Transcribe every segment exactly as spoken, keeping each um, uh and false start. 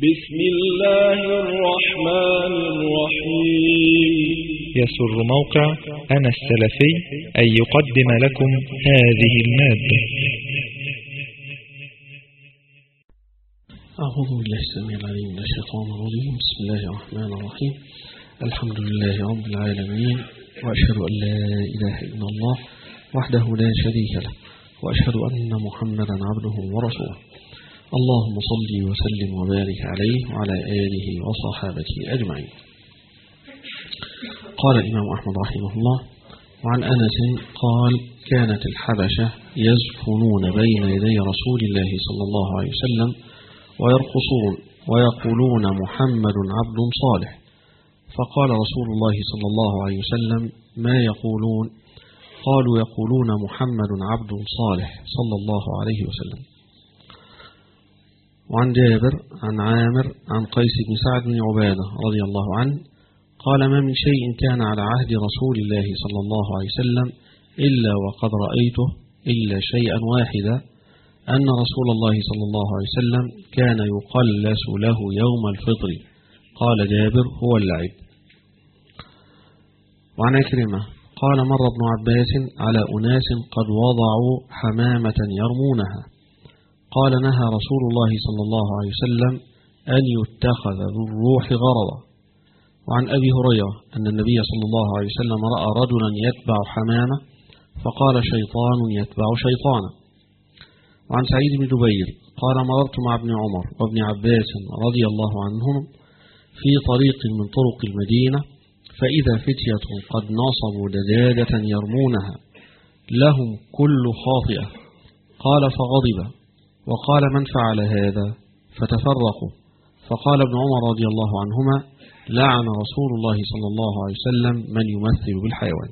بسم الله الرحمن الرحيم. يسر موقع أنا السلفي أن يقدم لكم هذه المادة. أعوذ بالله السميع العليم من الشيطان الرجيم. بسم الله الرحمن الرحيم. الحمد لله رب العالمين، وأشهد أن لا إله إلا الله وحده لا شريك له، وأشهد أن محمدا عبده ورسوله. اللهم صل وسلم وبارك عليه وعلى آله وصحابته أجمعين. قال الإمام أحمد رحمه الله: وعن أنس قال: كانت الحبشة يزفنون بين يدي رسول الله صلى الله عليه وسلم ويرقصون ويقولون محمد عبد صالح، فقال رسول الله صلى الله عليه وسلم: ما يقولون؟ قالوا: يقولون محمد عبد صالح صلى الله عليه وسلم. وعن جابر عن عامر عن قيس بن سعد بن عبادة رضي الله عنه قال: ما من شيء كان على عهد رسول الله صلى الله عليه وسلم إلا وقد رأيته إلا شيئا واحدا، أن رسول الله صلى الله عليه وسلم كان يقلس له يوم الفطر. قال جابر: هو اللعب. وعن عكرمة قال: مر ابن عباس على أناس قد وضعوا حمامة يرمونها، قال: نهى رسول الله صلى الله عليه وسلم أن يتخذ ذو الروح غرضا. وعن أبي هريرة أن النبي صلى الله عليه وسلم رأى رجلا يتبع حمامة فقال: شيطان يتبع شيطانا. وعن سعيد بن جبير قال: مررت مع ابن عمر وابن عباس رضي الله عنهم في طريق من طرق المدينة، فإذا فتية قد نصبوا دجاجة يرمونها لهم كل خاطئة. قال: فغضب وقال: من فعل هذا؟ فتفرقوا. فقال ابن عمر رضي الله عنهما: لعن رسول الله صلى الله عليه وسلم من يمثل بالحيوان.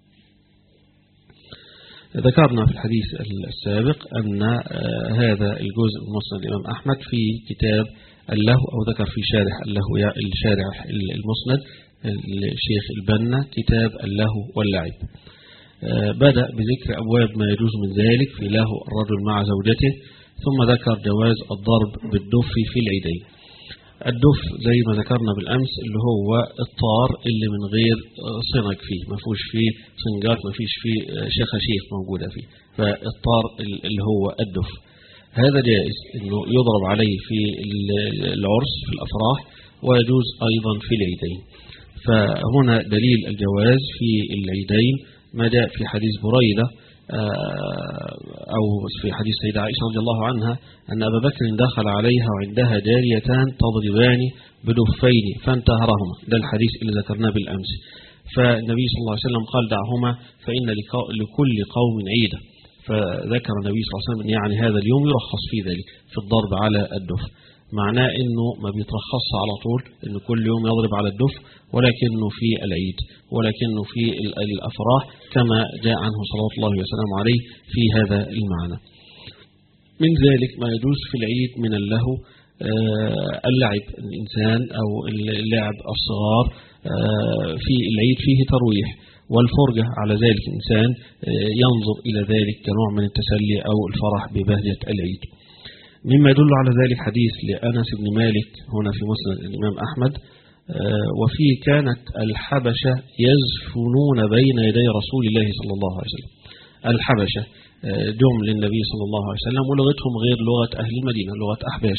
ذكرنا في الحديث السابق أن هذا الجزء من مسند الإمام أحمد في كتاب اللهو، أو ذكر في شارح اللهو الشارع المسند الشيخ البنا كتاب اللهو واللعب. بدأ بذكر أبواب ما يجوز من ذلك في لهو الرجل مع زوجته، ثم ذكر جواز الضرب بالدف في العيدين. الدف زي ما ذكرنا بالأمس اللي هو الطار اللي من غير صنج فيه، ما فيهوش فيه صنجات، ما فيش فيه شخاشيخ موجودة فيه، فالطار اللي هو الدف هذا جائز انه يضرب عليه في العرس في الأفراح، ويجوز أيضا في العيدين. فهنا دليل الجواز في العيدين ما جاء في حديث بريدة أو في حديث سيدة عائشة رضي الله عنها أن أبا بكر دخل عليها وعندها جاريتان تضربان بدفين فانتهرهما. ده الحديث اللي ذكرناه بالأمس. فالنبي صلى الله عليه وسلم قال: دعهما فإن لكل قوم عيدا. فذكر النبي صلى الله عليه وسلم يعني هذا اليوم يرخص في ذلك في الضرب على الدف. معناه انه ما بيترخص على طول انه كل يوم يضرب على الدف، ولكنه في العيد، ولكنه في الافراح كما جاء عنه صلوات الله وسلامه عليه في هذا المعنى. من ذلك ما يجوز في العيد من اللهو اللعب الانسان او اللعب الصغار في العيد فيه ترويح والفرجة على ذلك الانسان ينظر الى ذلك كنوع من التسلي او الفرح ببهجة العيد. مما يدل على ذلك حديث لأنس بن مالك هنا في مسند الإمام أحمد، وفيه: كانت الحبشة يزفنون بين يدي رسول الله صلى الله عليه وسلم. الحبشة جم للنبي صلى الله عليه وسلم ولغتهم غير لغة أهل المدينة، لغة أحباش،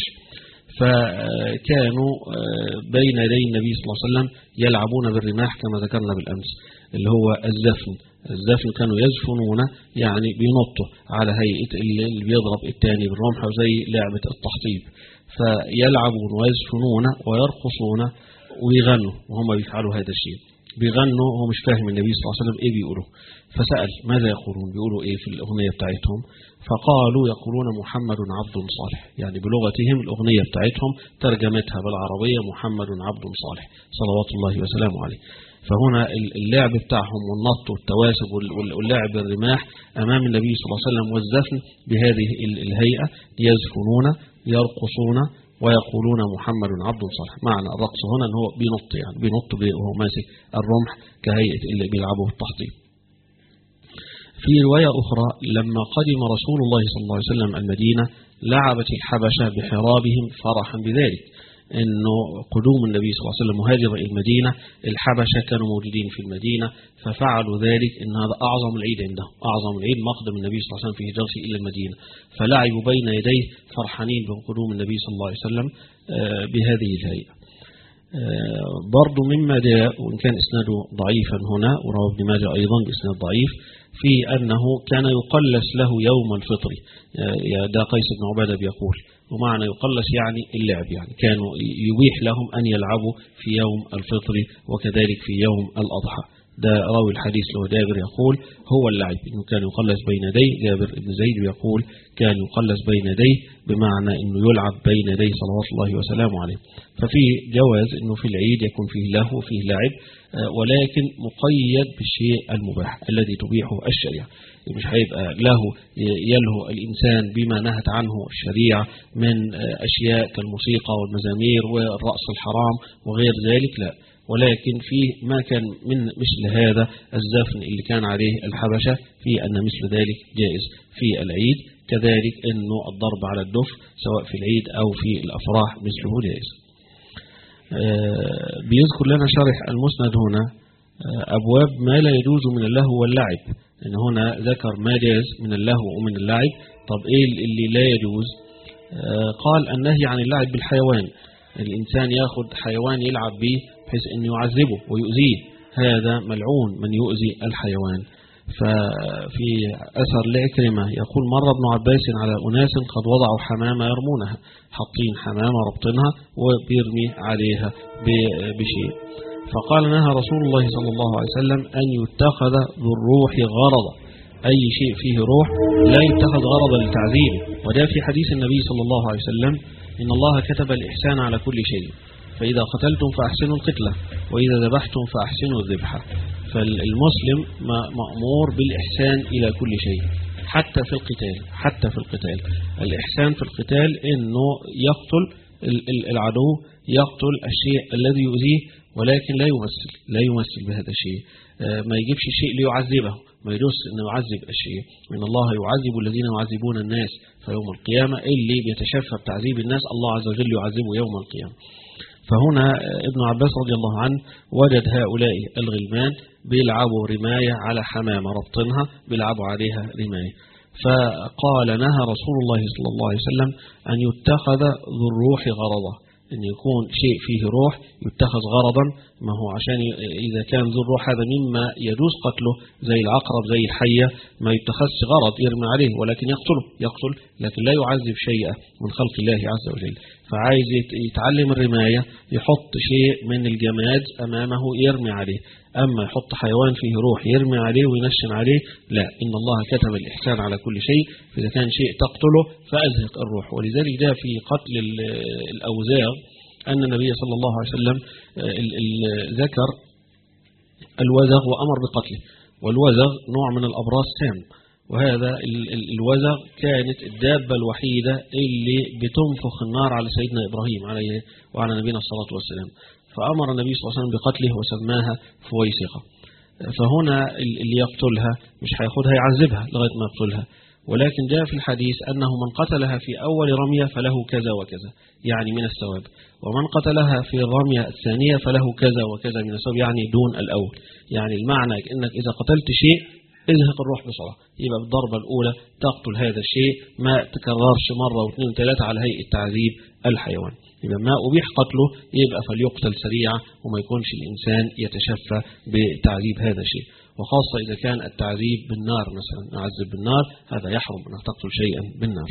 فكانوا بين يدي النبي صلى الله عليه وسلم يلعبون بالرماح كما ذكرنا بالأمس اللي هو الزفن. الزفن كانوا يزفنون يعني بينطوا على هيئة اللي بيضرب التاني بالرمح زي لعبة التحطيب، فيلعبون ويزفنون ويرقصون ويغنوا وهم بيفعلوا هذا الشيء. بيغنوا هو مش فاهم النبي صلى الله عليه وسلم ايه بيقولوا، فسأل: ماذا يقولون؟ بيقولوا ايه في الأغنية بتاعتهم؟ فقالوا: يقولون محمد عبد صالح، يعني بلغتهم الأغنية بتاعتهم ترجمتها بالعربية محمد عبد صالح صلوات الله وسلامه عليه. فهنا اللعب بتاعهم والنط والتواسب واللعب بالرماح أمام النبي صلى الله عليه وسلم والزفن بهذه الهيئة، يزفنون يرقصون ويقولون محمد عبد صالح. معنى الرقص هنا أنه بينط، يعني بينط وهو ماسك الرمح كهيئة اللي بيلعبوا التحطيب. في رواية أخرى: لما قدم رسول الله صلى الله عليه وسلم المدينة لعبت الحبشة بحرابهم فرحا بذلك، أنه قدوم النبي صلى الله عليه وسلم مهاجر إلى المدينة، الحبشة كانوا موجودين في المدينة ففعلوا ذلك، أن هذا أعظم العيد عندهم، أعظم العيد مقدم النبي صلى الله عليه وسلم في هجرته إلى المدينة، فلعبوا بين يديه فرحانين بقدوم النبي صلى الله عليه وسلم بهذه الهيئة. برضو مما جاء وإن كان إسناده ضعيفا هنا، ورواه ابن ماجه أيضا بإسناد ضعيف، في أنه كان يقلس له يوم الفطر، ده قيس بن عبادة بيقول، ومعنى يقلس يعني اللعب، يعني كانوا يبيح لهم أن يلعبوا في يوم الفطر وكذلك في يوم الأضحى. ده راوي الحديث له جابر يقول هو اللعب، إنه كان يقلس بين يديه. جابر بن زيد يقول كان يقلس بين يديه، بمعنى إنه يلعب بين يديه صلوات الله وسلامه عليه. ففي جواز إنه في العيد يكون فيه له وفيه لعب، ولكن مقيد بالشيء المباح الذي تبيحه الشريعة. مش هيبقى له يلهو الإنسان بما نهت عنه الشريعة من أشياء كالموسيقى والمزامير والرقص الحرام وغير ذلك، لا، ولكن في ما كان من مثل هذا الزفن اللي كان عليه الحبشة، في أن مثل ذلك جائز في العيد، كذلك أنه الضرب على الدف سواء في العيد أو في الأفراح مثله جائز. بيذكر لنا شرح المسند هنا أبواب ما لا يجوز من اللهو واللعب، إن هنا ذكر ما جاز من اللهو ومن اللعب. طب إيه اللي لا يجوز؟ قال النهي عن اللعب بالحيوان، الإنسان يأخذ حيوان يلعب به بحيث أن يعذبه ويؤذيه، هذا ملعون من يؤذي الحيوان. ففي أثر لعكرمة يقول مر ابن عباس على أناس قد وضعوا حمامة يرمونها، حاطين حمامة ربطنها وبيرمي عليها بشيء، فقال نهى رسول الله صلى الله عليه وسلم أن يتخذ ذو الروح غرضا، أي شيء فيه روح لا يتخذ غرضا لتعذيبه. وده في حديث النبي صلى الله عليه وسلم إن الله كتب الإحسان على كل شيء، فإذا قتلتم فأحسنوا القتلة وإذا ذبحتم فأحسنوا الذبحة. فالمسلم مأمور بالإحسان إلى كل شيء، حتى في القتال، حتى في القتال الإحسان في القتال إنه يقتل العدو، يقتل الشيء الذي يؤذيه، ولكن لا يمثل لا يمثل بهذا الشيء، ما يجيبش الشيء ليعذبه، ما يجوز أنه يعذب الشيء. من الله يعذب الذين يعذبون الناس فيوم القيامة، اللي بيتشفى بتعذيب الناس الله عز وجل يعذبه يوم القيامة. فهنا ابن عباس رضي الله عنه وجد هؤلاء الغلمان بيلعبوا رماية على حمامة ربطنها، بيلعبوا عليها رماية، فقال نهى رسول الله صلى الله عليه وسلم أن يتخذ ذو الروح غرضا، أن يكون شيء فيه روح يتخذ غرضا، ما هو عشان إذا كان ذو الروح هذا مما يجوز قتله زي العقرب زي الحية ما يتخذش غرض يرمي عليه، ولكن يقتله يقتل لكن لا يعذب شيئا من خلق الله عز وجل. فعايز يتعلم الرماية يحط شيء من الجماد أمامه يرمي عليه، أما يحط حيوان فيه روح يرمي عليه وينشن عليه لا، إن الله كتب الإحسان على كل شيء، فإذا كان شيء تقتله فأزهق الروح. ولذلك جاء في قتل الأوزاغ أن النبي صلى الله عليه وسلم ذكر الوزغ وأمر بقتله، والوزغ نوع من الأبراس تام، وهذا الوزغ كانت الدابة الوحيدة اللي بتنفخ النار على سيدنا إبراهيم عليه وعلى نبينا الصلاة والسلام، فأمر النبي صلى الله عليه وسلم بقتله وسماها فويسقة. فهنا اللي يقتلها مش هياخدها يعذبها لغاية ما يقتلها، ولكن جاء في الحديث أنه من قتلها في أول رمية فله كذا وكذا يعني من الثواب، ومن قتلها في الرمية الثانية فله كذا وكذا من الثواب يعني دون الأول. يعني المعنى أنك إذا قتلت شيء ازهق الروح بسرعة، يبقى بالضربة الأولى تقتل هذا الشيء، ما تكررش مرة واثنين وثلاثة على هيئة تعذيب الحيوان. يبقى ما أبيح قتله يبقى فليقتل سريعا، وما يكونش الإنسان يتشفى بتعذيب هذا الشيء، وخاصة إذا كان التعذيب بالنار مثلا، نعذب بالنار هذا يحرم أن تقتل شيئا بالنار.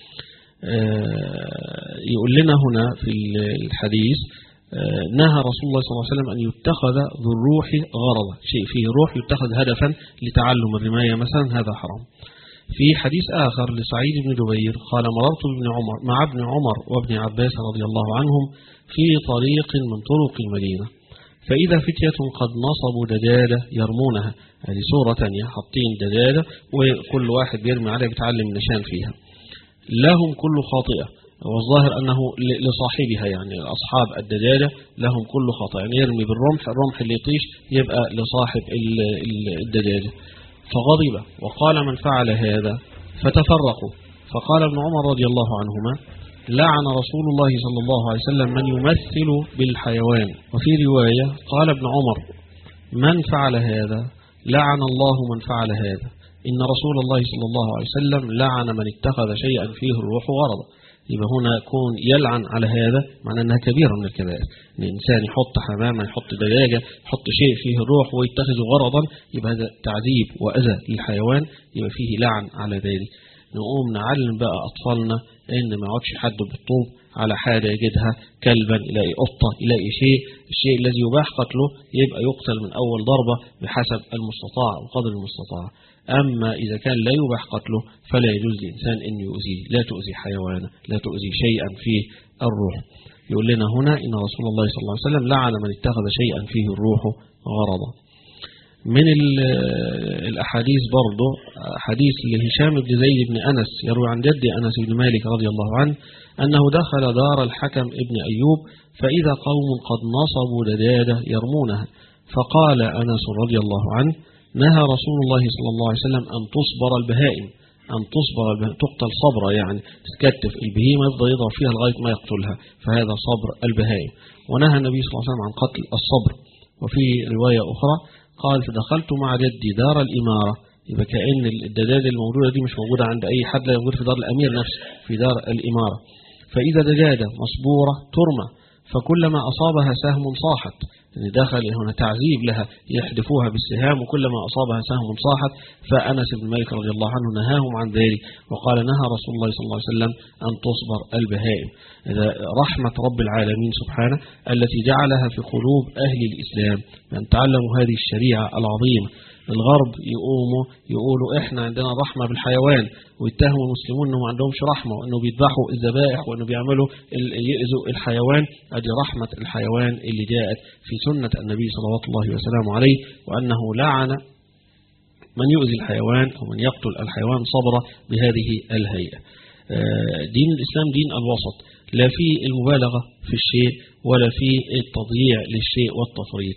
يقول لنا هنا في الحديث نهى رسول الله صلى الله عليه وسلم أن يتخذ ذو الروح غرضا، شيء فيه روح يتخذ هدفا لتعلم الرماية مثلا، هذا حرام. في حديث آخر لسعيد بن جبير قال مررت بابن عمر مع ابن عمر وابن عباس رضي الله عنهم في طريق من طرق المدينة، فإذا فتية قد نصبوا دجاجة يرمونها، هذه صورة تانية، حاطين دجاجة وكل واحد بيرمي عليها بيتعلم نشان فيها، لهم كل خاطئة، والظاهر أنه لصاحبها يعني أصحاب الدجاجة لهم كل خاطئة، يعني يرمي بالرمح، الرمح اللي يطيش يبقى لصاحب الدجاجة. فغضب وقال من فعل هذا فتفرقوا، فقال ابن عمر رضي الله عنهما لعن رسول الله صلى الله عليه وسلم من يمثل بالحيوان. وفي رواية قال ابن عمر: من فعل هذا لعن الله من فعل هذا، إن رسول الله صلى الله عليه وسلم لعن من اتخذ شيئا فيه الروح غرضا. يبقى هنا كون يلعن على هذا معنى أنها كبيرة من الكبائر، إن الإنسان يحط حمامة، يحط دجاجة، يحط شيء فيه الروح ويتخذه غرضا، يبقى هذا تعذيب وأذى للحيوان، يبقى فيه لعن على ذلك. نقوم نعلم بقى أطفالنا إن ما يقعدش حد بالطوب على حاجة يجدها، كلبا يلاقي قطة يلاقي شيء، الشيء الذي يباح قتله يبقى يقتل من أول ضربة بحسب المستطاع وقدر المستطاع. أما إذا كان لا يباح قتله فلا يجوز للإنسان أن يؤذيه، لا تؤذي حيوانا، لا تؤذي شيئا فيه الروح. يقول لنا هنا إن رسول الله صلى الله عليه وسلم لعن من اتخذ شيئا فيه الروح غرضا. من الأحاديث برضه حديث لهشام بن زيد بن أنس يروي عن جد أنس بن مالك رضي الله عنه أنه دخل دار الحكم ابن أيوب فإذا قوم قد نصبوا دجاجة يرمونها، فقال أنس رضي الله عنه: نهى رسول الله صلى الله عليه وسلم أن تصبر البهائم، أن تصبر البهائم تقتل صبرة، يعني تتكتف البهيمة يفضل يضرب فيها لغاية ما يقتلها، فهذا صبر البهائم. ونهى النبي صلى الله عليه وسلم عن قتل الصبر. وفي رواية أخرى قال: فدخلت مع جدي دار الإمارة، يبقى كأن الدجاجة الموجودة دي مش موجودة عند أي حد، لا يوجد في دار الأمير نفسه، في دار الإمارة. فإذا دجاجة مصبورة ترمى فكلما أصابها سهم صاحت، يعني دخل هنا تعذيب لها، يحدفوها بالسهام وكلما أصابها سهم صاحت. فأنس بن مالك رضي الله عنه نهاهم عن ذلك وقال: نهى رسول الله صلى الله عليه وسلم أن تصبر البهائم. إذا رحمة رب العالمين سبحانه التي جعلها في قلوب أهل الإسلام أن تعلموا هذه الشريعة العظيمة. الغرب يقوموا يقولوا إحنا عندنا رحمة بالحيوان، ويتهموا المسلمون أنهم ما عندهمش رحمة، وأنه بيذبحوا الذبائح، وأنه بيعملوا يؤذوا الحيوان. هذه رحمة الحيوان اللي جاءت في سنة النبي صلوات الله وسلامه عليه، وأنه لعن من يؤذي الحيوان أو من يقتل الحيوان صبر بهذه الهيئة. دين الإسلام دين الوسط، لا في المبالغة في الشيء ولا في التضييع للشيء والتفريط.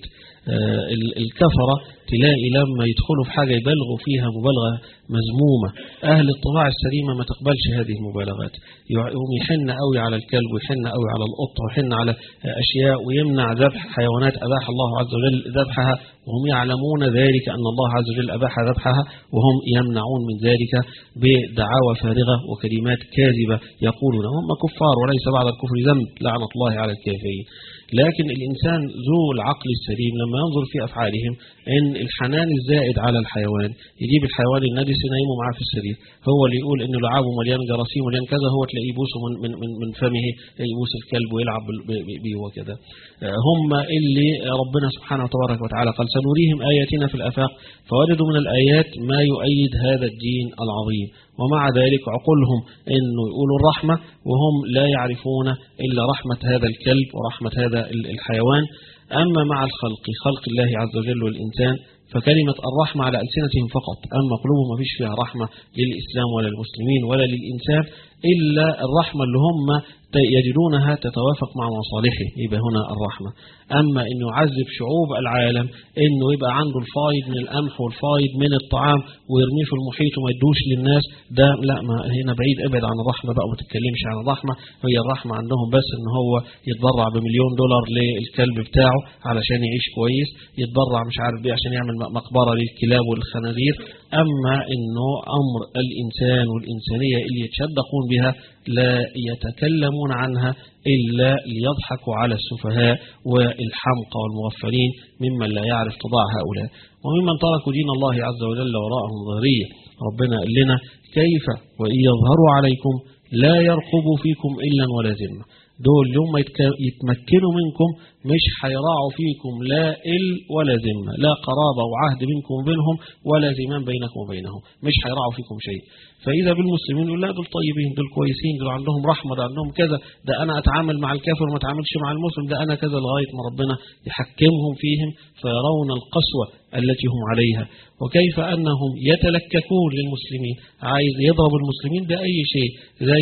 الكفرة تلاقي لما يدخلوا في حاجة يبالغوا فيها مبالغة مذمومة. أهل الطباع السليمة ما تقبلش هذه المبالغات، يقوم يحن قوي على الكلب ويحن قوي على القط ويحن على أشياء، ويمنع ذبح حيوانات أباح الله عز وجل ذبحها وهم يعلمون ذلك أن الله عز وجل أباح ذبحها، وهم يمنعون من ذلك بدعاوى فارغة وكلمات كاذبة يقولون هم كفار وليس بعد الكفر ذنب لعنة الله على الكافرين. لكن الإنسان ذو العقل السليم لما ينظر في أفعالهم إن الحنان الزائد على الحيوان يجيب الحيوان النجس ينيمه معاه في السرير، هو اللي يقول إنه لعابه مليان جراثيم مليان كذا، هو تلاقيه يبوسه من من من, من فمه، يبوس الكلب ويلعب بيه وكذا. هم اللي ربنا سبحانه وتبارك وتعالى قال: سنريهم آياتنا في الآفاق فوجدوا من الآيات ما يؤيد هذا الدين العظيم. ومع ذلك عقولهم إنه يقولوا الرحمة وهم لا يعرفون إلا رحمة هذا الكلب ورحمة هذا الحيوان. أما مع الخلق، خلق الله عز وجل والإنسان، فكلمة الرحمة على ألسنتهم فقط، أما قلوبهم ما فيش فيها رحمة للإسلام ولا للمسلمين ولا للإنسان إلا الرحمة اللي هم يجدونها تتوافق مع مصالحه، يبقى هنا الرحمة. أما أنه يعذب شعوب العالم إنه يبقى عنده الفايض من القمح والفايض من الطعام ويرميه في المحيط وما يدوش للناس، ده لا، ما هنا بعيد، ابعد عن الرحمة بقى وما تتكلمش عن الرحمة. هي الرحمة عندهم بس إن هو يتبرع بمليون دولار للكلب بتاعه علشان يعيش كويس، يتبرع مش عارف بيه عشان يعمل مقبرة للكلاب والخنازير. أما إنه أمر الإنسان والإنسانية اللي يتشدقون بها لا يتكلمون عنها إلا ليضحكوا على السفهاء والحمقى والمغفلين ممن لا يعرف طباع هؤلاء، وممن تركوا دين الله عز وجل وراءهم ظهرية. ربنا قال لنا: كيف وإن يظهروا عليكم لا يرقبوا فيكم إلا ولا ذمة. دول يوم يتمكنوا منكم مش هيراعوا فيكم لا إل ولا ذمة، لا قرابة وعهد منكم وبينهم ولا زمان بينكم وبينهم، مش هيراعوا فيكم شيء. فإذا بالمسلمين يقول: لا دول طيبين، دول كويسين، دول عندهم رحمة، دول عندهم كذا، ده أنا أتعامل مع الكافر وما أتعاملش مع المسلم، ده أنا كذا، لغاية ما ربنا يحكمهم فيهم فيرون القسوة التي هم عليها. وكيف أنهم يتلككون للمسلمين، عايز يضرب المسلمين بأي شيء، زي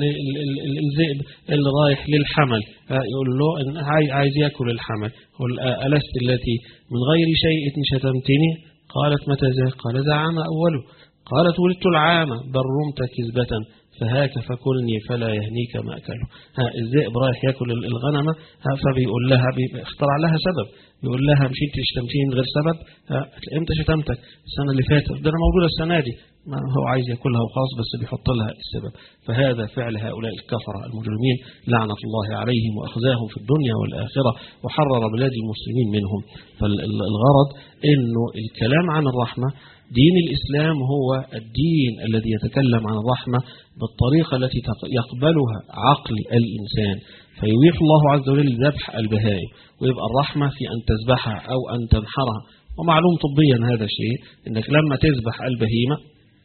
الذئب اللي رايح للحمل يقول له عايز يأكل الحمل، قل ألست التي من غير شيء شتمتني؟ قالت: متى ذاك؟ قال: ذا عام أوله. قالت: ولدت العام بل رمت كذبة فهاك فكلني فلا يهنيك مأكله. ها الذئب رايح ياكل الغنمة، ها فبيقول لها، اخترع لها سبب، بيقول لها مش انت شتمتيني من غير سبب؟ ها امتى شتمتك؟ السنة اللي فاتت، ده انا موجودة السنة دي. ما هو عايز ياكلها وخلاص، بس بيحط لها السبب. فهذا فعل هؤلاء الكفرة المجرمين لعنة الله عليهم وأخزاهم في الدنيا والآخرة، وحرر بلاد المسلمين منهم. فالغرض إنه الكلام عن الرحمة، دين الإسلام هو الدين الذي يتكلم عن الرحمة بالطريقة التي يقبلها عقل الإنسان، فيبيح الله عز وجل ذبح البهائم، ويبقى الرحمة في أن تذبحها أو أن تنحرها. ومعلوم طبيا هذا الشيء، إنك لما تذبح البهيمة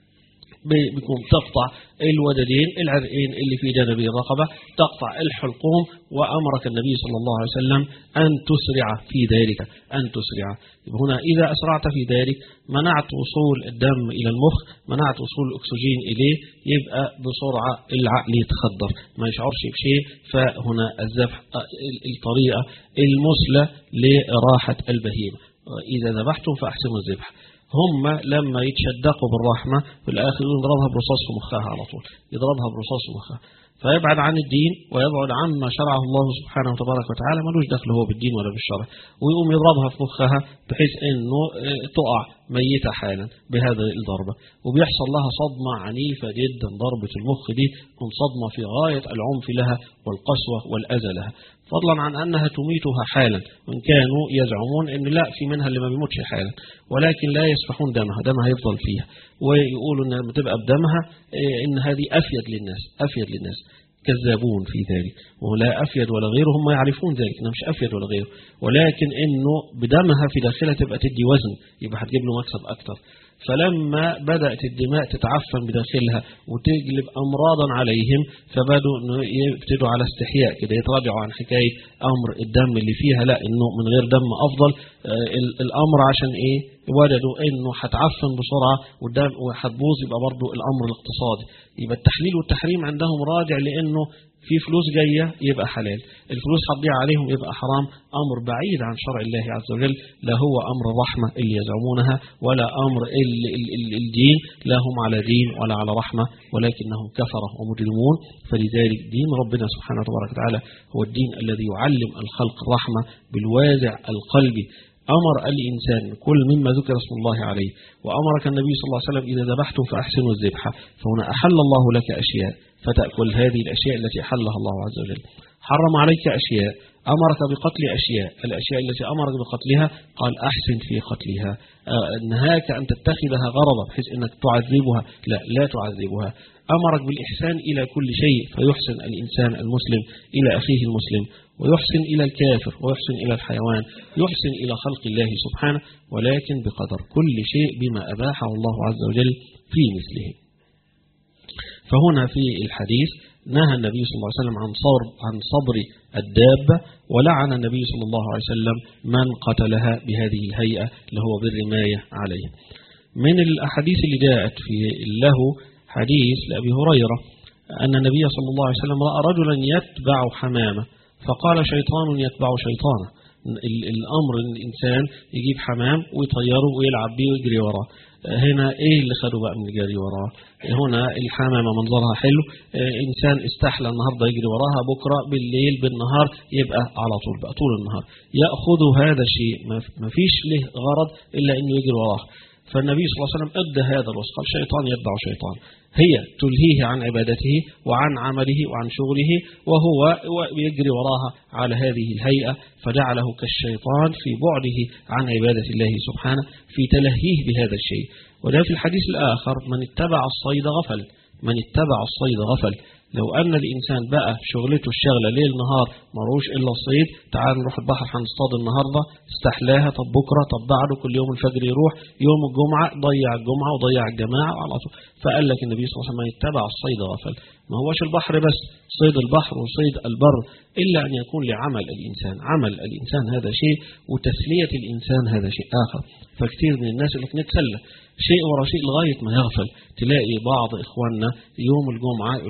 بيكون تقطع الوددين العرقين اللي في جانب الرقبة، تقطع الحلقوم. وأمرك النبي صلى الله عليه وسلم أن تسرع في ذلك، أن تسرع. هنا إذا أسرعت في ذلك منعت وصول الدم إلى المخ، منعت وصول الأكسجين إليه، يبقى بسرعة العقل يتخدر ما يشعرش بشيء. فهنا الذبح الطريقة المثلى لراحة البهيمة. إذا ذبحتم فأحسنوا الذبح. هم لما يتشدقوا بالرحمة في الآخر يضربها برصاص في مخها على طول، يضربها برصاص في مخها، فيبعد عن الدين ويبعد عما شرعه الله سبحانه وتبارك وتعالى، ملوش دخل هو بالدين ولا بالشرع، ويقوم يضربها في مخها بحيث انه تقع ميتة حالا بهذه الضربة. وبيحصل لها صدمة عنيفة جدا، ضربة المخ دي تكون صدمة في غاية العنف لها والقسوة والأذى لها، فضلا عن أنها تميتها حالا. وإن كانوا يزعمون أن لا، في منها اللي ما بيموتش حالا، ولكن لا يسفحون دمها، دمها يفضل فيها، ويقولوا أن لما تبقى بدمها إن هذه أفيد للناس، أفيد للناس. كذابون في ذلك، ولا أفيد ولا غيره، هم يعرفون ذلك، إنه مش أفيد ولا غيره، ولكن إنه بدمها في داخلها تبقى تدي وزن، يبقى هتجيب له مكسب أكتر. فلما بدأت الدماء تتعفن بداخلها وتجلب أمراضا عليهم، فبدوا يبتدوا على استحياء كده، يتراجعوا عن حكاية أمر الدم اللي فيها، لا إنه من غير دم أفضل. الأمر عشان إيه؟ وجدوا إنه هتعفن بسرعة والدم وهتبوظ، يبقى برضو الأمر الاقتصادي، يبقى التحليل والتحريم عندهم راجع لأنه في فلوس جاية يبقى حلال، الفلوس هتضيع عليهم يبقى حرام. أمر بعيد عن شرع الله عز وجل، لا هو أمر الرحمة اللي يزعمونها، ولا أمر ال ال ال الدين، لا هم على دين ولا على رحمة، ولكنهم كفرة ومجرمون. فلذلك دين ربنا سبحانه وتبارك وتعالى هو الدين الذي يعلم الخلق الرحمة بالوازع القلبي. أمر الإنسان كل مما ذكر اسم الله عليه، وأمرك النبي صلى الله عليه وسلم إذا ذبحتم فأحسنوا الذبح. فهنا أحل الله لك أشياء فتأكل هذه الأشياء التي أحلها الله عز وجل، حرم عليك أشياء، أمرك بقتل أشياء، الأشياء التي أمرك بقتلها قال أحسن في قتلها، نهاك أن تتخذها غرضا بحيث أنك تعذبها، لا لا تعذبها. أمرك بالإحسان إلى كل شيء، فيحسن الإنسان المسلم إلى أخيه المسلم، ويحسن إلى الكافر، ويحسن إلى الحيوان، يحسن إلى خلق الله سبحانه، ولكن بقدر كل شيء بما أباحه الله عز وجل في مثله. فهنا في الحديث نهى النبي صلى الله عليه وسلم عن صبر عن صبر الدابة، ولعن النبي صلى الله عليه وسلم من قتلها بهذه الهيئة اللي هو بالرماية عليه. من الأحاديث اللي جاءت في له حديث لأبي هريرة أن النبي صلى الله عليه وسلم رأى رجلا يتبع حمامة، فقال شيطان يتبع شيطانه. الأمر الإنسان يجيب حمام ويطيره ويلعب به ويجري وراه. هنا إيه اللي خدوا بقى من الجري وراه؟ هنا الحمامة منظرها حلو، إنسان استحلى النهاردة يجري وراها، بكرة بالليل بالنهار يبقى على طول بقى طول النهار يأخذ هذا الشيء، ما فيش له غرض إلا إنه يجري وراه. فالنبي صلى الله عليه وسلم أدى هذا الوصف، قال شيطان يتبع شيطان، هي تلهيه عن عبادته وعن عمله وعن شغله، وهو يجري وراها على هذه الهيئة، فجعله كالشيطان في بعده عن عبادة الله سبحانه، في تلهيه بهذا الشيء. وده في الحديث الآخر من اتبع الصيد غفل، من اتبع الصيد غفل. لو أن الإنسان بقى شغلته الشغلة ليل نهار مروش إلا الصيد، تعال نروح البحر هنصطاد النهاردة، استحلاها، طب بكرة، طب بعده، كل يوم الفجر يروح، يوم الجمعة ضيع الجمعة وضيع الجماعة على طول. فقال لك النبي صلى الله عليه وسلم يتبع الصيد غفل. ما هوش البحر بس، صيد البحر وصيد البر، إلا أن يكون لعمل الإنسان، عمل الإنسان هذا شيء، وتسلية الإنسان هذا شيء آخر. فكتير من الناس اللي نتسلى شيء ورا شيء لغاية ما يغفل. تلاقي بعض إخواننا يوم الجمعة يقول لك رايحين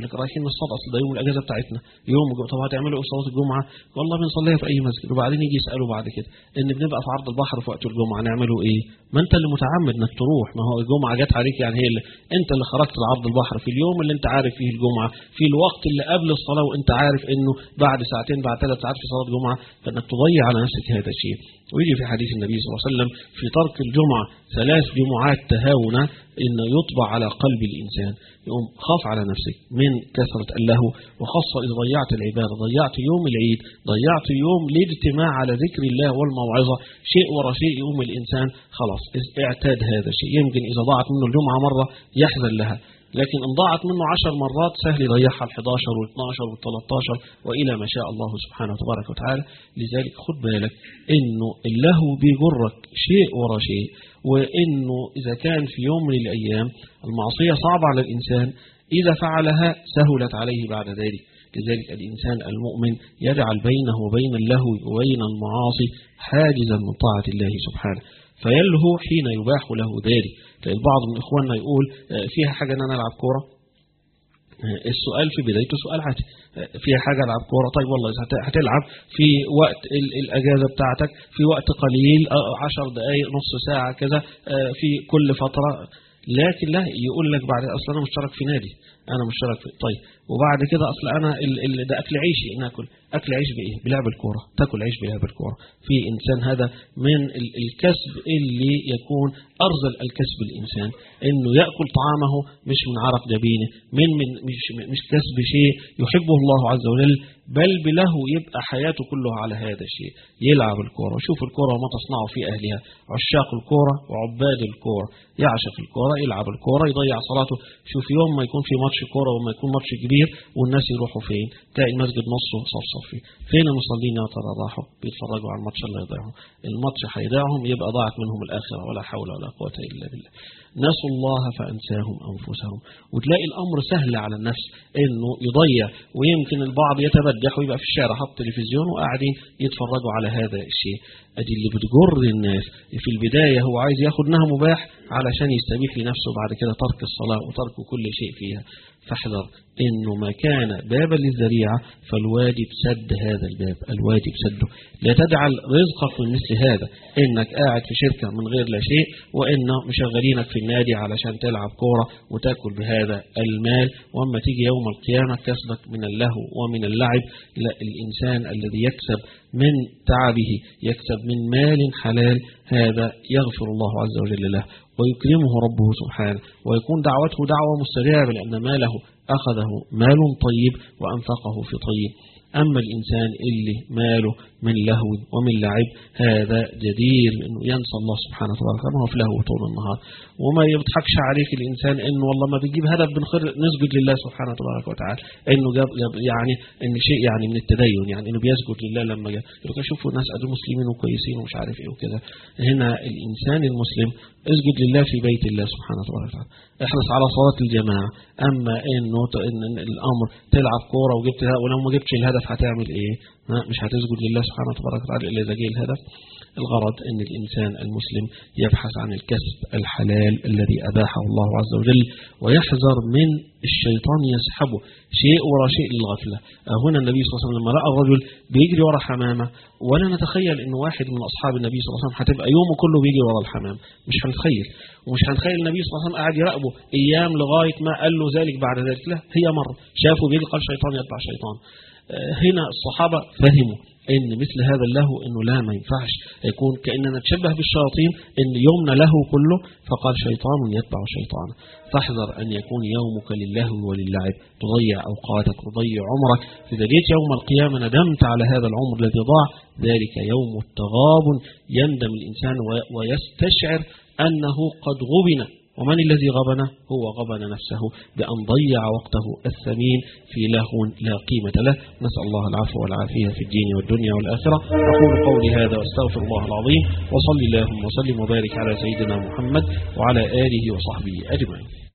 الصلاة، أصل ده يوم الأجازة بتاعتنا يوم الجمعة. طب هتعملوا إيه صلاة الجمعة؟ والله بنصليها في أي مسجد. وبعدين يجي يسألوا بعد كده إن بنبقى في عرض البحر في وقت الجمعة، نعملوا إيه؟ ما أنت اللي متعمد إنك تروح، ما هو الجمعة جت عليك يعني، هي اللي أنت اللي خرجت لعرض البحر في اليوم اللي أنت عارف فيه الجمعة، في الوقت اللي قبل الصلاة وأنت عارف إنه بعد ساعتين بعد ثلاث ساعات في صلاة الجمعة، فإنك تضيع على نفسك هذا الشيء. ويجي في حديث النبي صلى الله عليه وسلم في ترك الجمعة ثلاث جمعات تهاونا إنه يطبع على قلب الإنسان. يقوم خاف على نفسك من كثرة اللهو، وخاصة إذا ضيعت العبادة، ضيعت يوم العيد، ضيعت يوم الاجتماع على ذكر الله والموعظة، شيء ورا شيء يقوم الإنسان خلاص اعتاد هذا الشيء. يمكن إذا ضاعت منه الجمعة مرة يحزن لها، لكن إن ضاعت منه عشر مرات سهل يضيعها الحداشر والاثناشر والثلاثاشر وإلى ما شاء الله سبحانه وتبارك وتعالى. لذلك خد بالك إنه اللهو بيجرك شيء ورا شيء، وإنه إذا كان في يوم من الأيام المعصية صعبة على الإنسان، إذا فعلها سهلت عليه بعد ذلك. لذلك الإنسان المؤمن يجعل بينه وبين اللهو وبين المعاصي حاجزا من طاعة الله سبحانه، فيلهو حين يباح له ذلك. البعض من إخواننا يقول فيها حاجة أن أنا ألعب كورة، السؤال في بدايته سؤال عادي، فيها حاجة ألعب كورة؟ طيب والله هتلعب في وقت الأجازة بتاعتك، في وقت قليل عشر دقائق نص ساعة كذا في كل فترة، لكن لا يقول لك بعد أصل أنا مشترك في نادي، أنا مشترك في طيب، وبعد كده أصل أنا ال... ده أكل عيشي، ناكل أكل عيش بإيه؟ بلعب الكورة، تاكل عيش بلعب الكورة. في إنسان هذا من الكسب اللي يكون أرذل الكسب الإنسان، إنه يأكل طعامه مش من عرق جبينه، من من مش مش كسب شيء يحبه الله عز وجل، بل بله يبقى حياته كلها على هذا الشيء، يلعب الكورة. شوف الكورة وما تصنع في أهلها، عشاق الكورة وعباد الكورة، يعشق الكورة، يلعب الكورة، يضيع صلاته. شوف يوم ما يكون في ماتش كورة وما يكون ماتش كبير والناس يروحوا فين؟ تلاقي المسجد نصه صفصف فيه. فين المصلين يا ترى؟ راحوا بيتفرجوا على الماتش اللي يضيعهم، الماتش هيضيعهم يبقى ضاعت منهم الآخرة، ولا حول ولا قوة إلا بالله. نسوا الله فأنساهم أنفسهم. وتلاقي الأمر سهل على النفس إنه يضيع، ويمكن البعض يتبدح ويبقى في الشارع حط تلفزيون وقاعدين يتفرجوا على هذا الشيء. أدي اللي بتجر الناس. في البداية هو عايز ياخد انها مباح علشان يستبيح لنفسه بعد كده ترك الصلاة وترك كل شيء فيها. فاحذر إنه ما كان بابا للذريعة فالواجب سد هذا الباب، الواجب سده. لا تجعل رزقك من مثل هذا، إنك قاعد في شركة من غير لا شيء، وإنه مشغلينك في النادي علشان تلعب كورة وتأكل بهذا المال، وأما تيجي يوم القيامة كسبك من اللهو ومن اللعب. لا، الإنسان الذي يكسب من تعبه، يكسب من مال حلال، هذا يغفر الله عز وجل له ويكرمه ربه سبحانه، ويكون دعوته دعوة مستجابة لأن ماله أخذه مال طيب وأنفقه في طيب. أما الإنسان اللي ماله من لهو ومن لعب، هذا جدير أنه ينسى الله سبحانه وتعالى، ما هو في لهو طول النهار. وما يضحكش عليك الإنسان أنه والله ما بيجيب هدف بنخر نسجد لله سبحانه وتعالى، أنه جاب يعني أن شيء يعني من التدين، يعني أنه بيسجد لله. لما يقول شوفوا الناس قدوا مسلمين وكويسين ومش عارف إيه وكذا. هنا الإنسان المسلم اسجد لله في بيت الله سبحانه وتعالى، احرص على صلاة الجماعة. أما إنه إن الأمر تلعب كورة وجبت، ولو ما جبتش الهدف هتعمل إيه؟ مش هتسجد لله سبحانه وتعالى إلا إذا جه الهدف. الغرض أن الإنسان المسلم يبحث عن الكسب الحلال الذي أباحه الله عز وجل، ويحذر من الشيطان يسحبه شيء وراء شيء للغفلة. هنا النبي صلى الله عليه وسلم لما رأى الرجل بيجري وراء حمامة، ولا نتخيل أنه واحد من أصحاب النبي صلى الله عليه وسلم هتبقى يومه كله بيجري وراء الحمام، مش هنتخيل. ومش هنتخيل النبي صلى الله عليه وسلم قاعد يراقبه أيام لغاية ما قال له ذلك بعد ذلك. لا، هي مرة شافوا بيجري قال شيطان يتبع شيطان. هنا الصحابة فهموا ان مثل هذا اللهو انه لا، ما ينفعش يكون كأننا نتشبه بالشياطين ان يومنا لهو كله، فقال شيطان يتبع شيطان. فاحذر ان يكون يومك للهو وللعب، تضيع اوقاتك وتضيع عمرك. اذا جيت يوم القيامة ندمت على هذا العمر الذي ضاع، ذلك يوم التغابن، يندم الانسان ويستشعر انه قد غبن. ومن الذي غبن؟ هو غبن نفسه بأن ضيع وقته الثمين في لهو لا قيمة له. نسأل الله العفو والعافية في الدين والدنيا والآخرة. أقول قولي هذا واستغفر الله العظيم، وصلي اللهم وسلم وبارك على سيدنا محمد وعلى آله وصحبه أجمعين.